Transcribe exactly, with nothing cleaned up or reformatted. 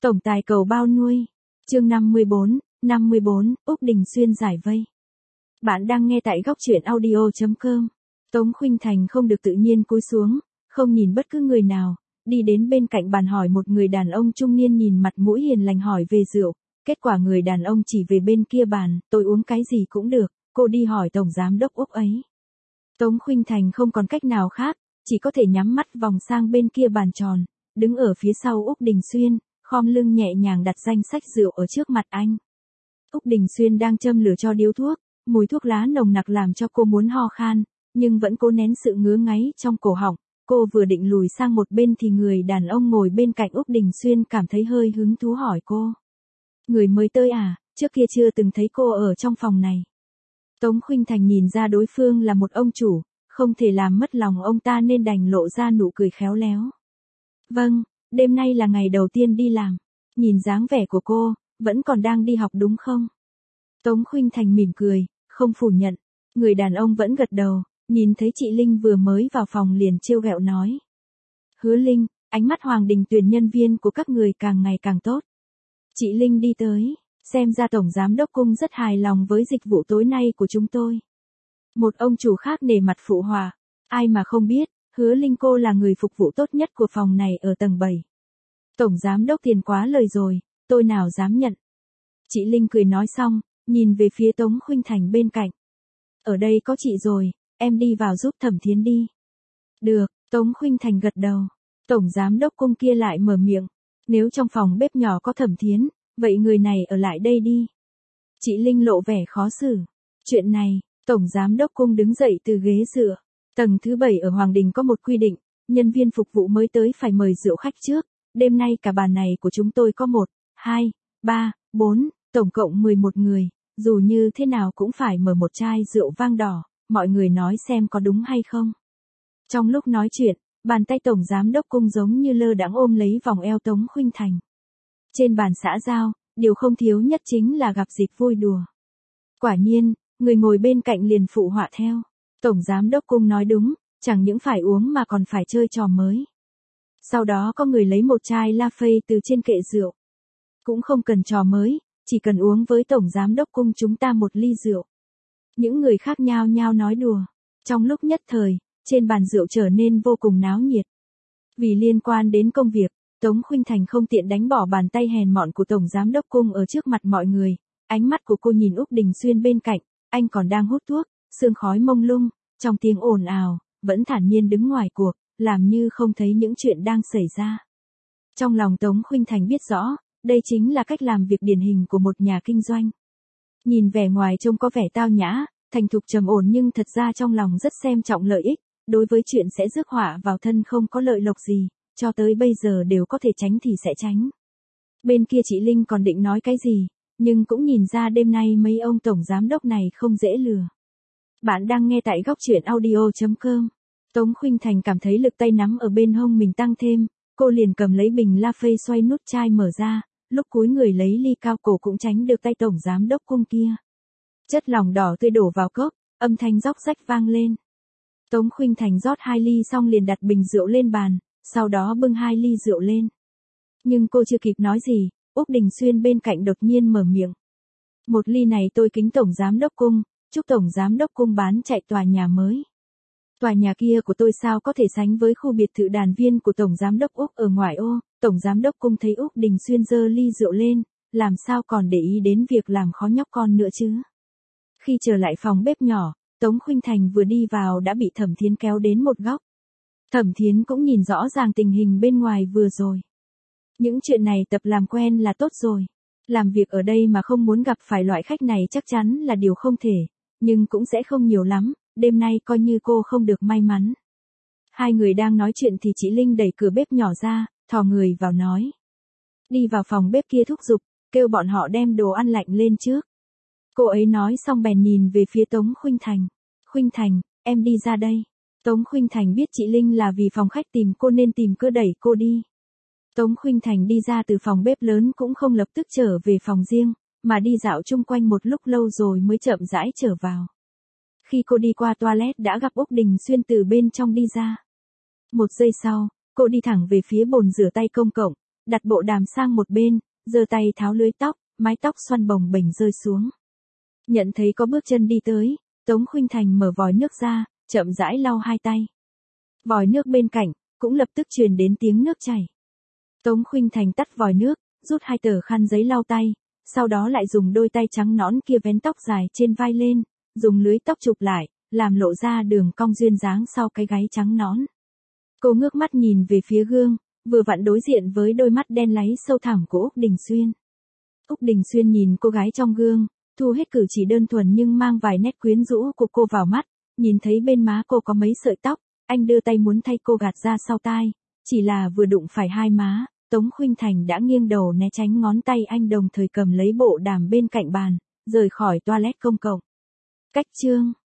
Tổng tài cầu bao nuôi. Chương năm mươi bốn, năm mươi bốn, Úc Đình Xuyên giải vây. Bạn đang nghe tại góc truyện audio chấm com. Tống Khuynh Thành không được tự nhiên cúi xuống, không nhìn bất cứ người nào, đi đến bên cạnh bàn hỏi một người đàn ông trung niên nhìn mặt mũi hiền lành hỏi về rượu. Kết quả người đàn ông chỉ về bên kia bàn, tôi uống cái gì cũng được, cô đi hỏi tổng giám đốc Úc ấy. Tống Khuynh Thành không còn cách nào khác, chỉ có thể nhắm mắt vòng sang bên kia bàn tròn, đứng ở phía sau Úc Đình Xuyên, khom lưng nhẹ nhàng đặt danh sách rượu ở trước mặt anh. Úc Đình Xuyên đang châm lửa cho điếu thuốc, mùi thuốc lá nồng nặc làm cho cô muốn ho khan, nhưng vẫn cố nén sự ngứa ngáy trong cổ họng. Cô vừa định lùi sang một bên thì người đàn ông ngồi bên cạnh Úc Đình Xuyên cảm thấy hơi hứng thú hỏi cô. Người mới tới à, trước kia chưa từng thấy cô ở trong phòng này. Tống Khuynh Thành nhìn ra đối phương là một ông chủ, không thể làm mất lòng ông ta nên đành lộ ra nụ cười khéo léo. Vâng, đêm nay là ngày đầu tiên đi làm. Nhìn dáng vẻ của cô, vẫn còn đang đi học đúng không? Tống Khuynh Thành mỉm cười, không phủ nhận. Người đàn ông vẫn gật đầu, nhìn thấy chị Linh vừa mới vào phòng liền trêu ghẹo nói. Hứa Linh, ánh mắt Hoàng Đình tuyển nhân viên của các người càng ngày càng tốt. Chị Linh đi tới, xem ra tổng giám đốc cung rất hài lòng với dịch vụ tối nay của chúng tôi. Một ông chủ khác nể mặt phụ họa, ai mà không biết, Hứa Linh cô là người phục vụ tốt nhất của phòng này ở tầng bảy. Tổng giám đốc tiền quá lời rồi, tôi nào dám nhận. Chị Linh cười nói xong, nhìn về phía Tống Khuynh Thành bên cạnh. Ở đây có chị rồi, em đi vào giúp Thẩm Thiến đi. Được, Tống Khuynh Thành gật đầu. Tổng giám đốc cung kia lại mở miệng. Nếu trong phòng bếp nhỏ có Thẩm Thiến, vậy người này ở lại đây đi. Chị Linh lộ vẻ khó xử. Chuyện này, tổng giám đốc cung đứng dậy từ ghế dựa. Tầng thứ bảy ở Hoàng Đình có một quy định, nhân viên phục vụ mới tới phải mời rượu khách trước. Đêm nay cả bàn này của chúng tôi có một, hai, ba, bốn, tổng cộng mười một người, dù như thế nào cũng phải mở một chai rượu vang đỏ, mọi người nói xem có đúng hay không. Trong lúc nói chuyện, bàn tay tổng giám đốc cung giống như lơ đãng ôm lấy vòng eo Tống Khuynh Thành. Trên bàn xã giao, điều không thiếu nhất chính là gặp dịp vui đùa. Quả nhiên, người ngồi bên cạnh liền phụ họa theo. Tổng giám đốc cung nói đúng, chẳng những phải uống mà còn phải chơi trò mới. Sau đó có người lấy một chai La Phê từ trên kệ rượu. Cũng không cần trò mới, chỉ cần uống với tổng giám đốc cung chúng ta một ly rượu. Những người khác nhao nhao nói đùa. Trong lúc nhất thời, trên bàn rượu trở nên vô cùng náo nhiệt. Vì liên quan đến công việc, Tống Khuynh Thành không tiện đánh bỏ bàn tay hèn mọn của tổng giám đốc cung ở trước mặt mọi người. Ánh mắt của cô nhìn Úc Đình Xuyên bên cạnh, anh còn đang hút thuốc, sương khói mông lung, trong tiếng ồn ào, vẫn thản nhiên đứng ngoài cuộc, làm như không thấy những chuyện đang xảy ra. Trong lòng Tống Khuynh Thành biết rõ, đây chính là cách làm việc điển hình của một nhà kinh doanh. Nhìn vẻ ngoài trông có vẻ tao nhã, thành thục trầm ổn nhưng thật ra trong lòng rất xem trọng lợi ích, đối với chuyện sẽ rước họa vào thân không có lợi lộc gì, cho tới bây giờ đều có thể tránh thì sẽ tránh. Bên kia chị Linh còn định nói cái gì, nhưng cũng nhìn ra đêm nay mấy ông tổng giám đốc này không dễ lừa. Bạn đang nghe tại góc truyện audio chấm com. Tống Khuynh Thành cảm thấy lực tay nắm ở bên hông mình tăng thêm, cô liền cầm lấy bình La Phê xoay nút chai mở ra, lúc cúi người lấy ly cao cổ cũng tránh được tay tổng giám đốc cung kia. Chất lỏng đỏ tươi đổ vào cốc, âm thanh róc rách vang lên. Tống Khuynh Thành rót hai ly xong liền đặt bình rượu lên bàn, sau đó bưng hai ly rượu lên. Nhưng cô chưa kịp nói gì, Úc Đình Xuyên bên cạnh đột nhiên mở miệng. Một ly này tôi kính tổng giám đốc cung, chúc tổng giám đốc cung bán chạy tòa nhà mới. Tòa nhà kia của tôi sao có thể sánh với khu biệt thự đàn viên của tổng giám đốc Úc ở ngoại ô. Tổng giám đốc cung thấy Úc Đình Xuyên giơ ly rượu lên, làm sao còn để ý đến việc làm khó nhóc con nữa chứ. Khi trở lại phòng bếp nhỏ, Tống Khuynh Thành vừa đi vào đã bị Thẩm Thiến kéo đến một góc. Thẩm Thiến cũng nhìn rõ ràng tình hình bên ngoài vừa rồi. Những chuyện này tập làm quen là tốt rồi. Làm việc ở đây mà không muốn gặp phải loại khách này chắc chắn là điều không thể, nhưng cũng sẽ không nhiều lắm, đêm nay coi như cô không được may mắn. Hai người đang nói chuyện thì chị Linh đẩy cửa bếp nhỏ ra, thò người vào nói. Đi vào phòng bếp kia thúc giục, kêu bọn họ đem đồ ăn lạnh lên trước. Cô ấy nói xong bèn nhìn về phía Tống Khuynh Thành. Khuynh Thành, em đi ra đây. Tống Khuynh Thành biết chị Linh là vì phòng khách tìm cô nên tìm cớ đẩy cô đi. Tống Khuynh Thành đi ra từ phòng bếp lớn cũng không lập tức trở về phòng riêng, mà đi dạo chung quanh một lúc lâu rồi mới chậm rãi trở vào. Khi cô đi qua toilet đã gặp Úc Đình Xuyên từ bên trong đi ra. Một giây sau, cô đi thẳng về phía bồn rửa tay công cộng, đặt bộ đàm sang một bên, giơ tay tháo lưới tóc, mái tóc xoăn bồng bềnh rơi xuống. Nhận thấy có bước chân đi tới, Tống Khuynh Thành mở vòi nước ra, chậm rãi lau hai tay. Vòi nước bên cạnh, cũng lập tức truyền đến tiếng nước chảy. Tống Khuynh Thành tắt vòi nước, rút hai tờ khăn giấy lau tay, sau đó lại dùng đôi tay trắng nõn kia vén tóc dài trên vai lên, dùng lưới tóc chụp lại, làm lộ ra đường cong duyên dáng sau cái gáy trắng nõn. Cô ngước mắt nhìn về phía gương, vừa vặn đối diện với đôi mắt đen láy sâu thẳm của Úc Đình Xuyên. Úc Đình Xuyên nhìn cô gái trong gương, thu hết cử chỉ đơn thuần nhưng mang vài nét quyến rũ của cô vào mắt, nhìn thấy bên má cô có mấy sợi tóc, anh đưa tay muốn thay cô gạt ra sau tai, chỉ là vừa đụng phải hai má, Tống Khuynh Thành đã nghiêng đầu né tránh ngón tay anh, đồng thời cầm lấy bộ đàm bên cạnh bàn, rời khỏi toilet công cộng. Cách chương